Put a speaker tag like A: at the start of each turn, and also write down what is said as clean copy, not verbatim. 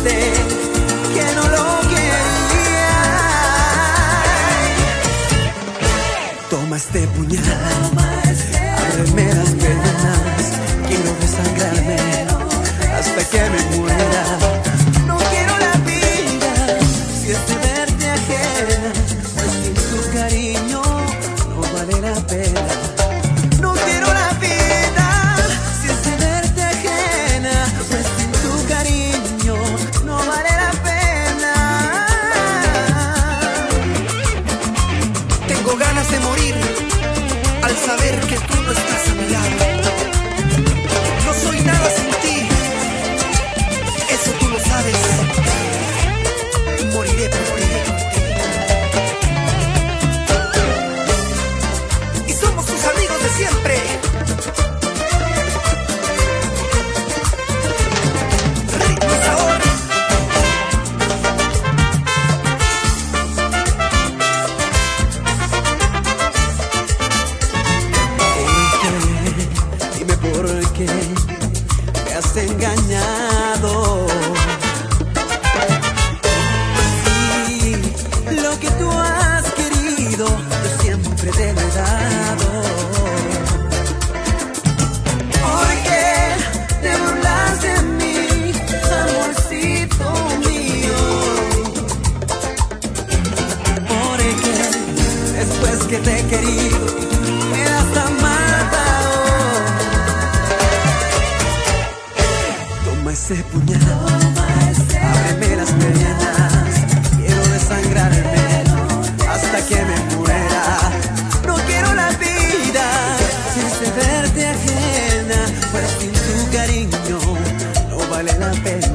A: dijiste que no lo querías. Toma este puñal, ábreme las venas, quiero desangrarme hasta que me muera. No quiero la vida si es de verte ajena, pues sin tu cariño no vale la pena. No quiero la vida si es de verte ajena, pues sin tu cariño no vale la pena. Tengo ganas de morir al saber que tú no estás a mi lado. No soy nada sin ti, eso tú lo sabes. Moriré por ti. Y somos tus amigos de siempre. Ritmo Sabor. Dime por qué me has engañado. Sí, lo que tú has querido yo siempre te lo he dado. ¿Por qué te burlas de mí, amorcito mío? ¿Por qué después que te he querido me has amado? Toma ese puñal, ábreme las venas, quiero desangrarme hasta que me muera. No quiero la vida sin verte ajena, pues sin tu cariño no vale la pena.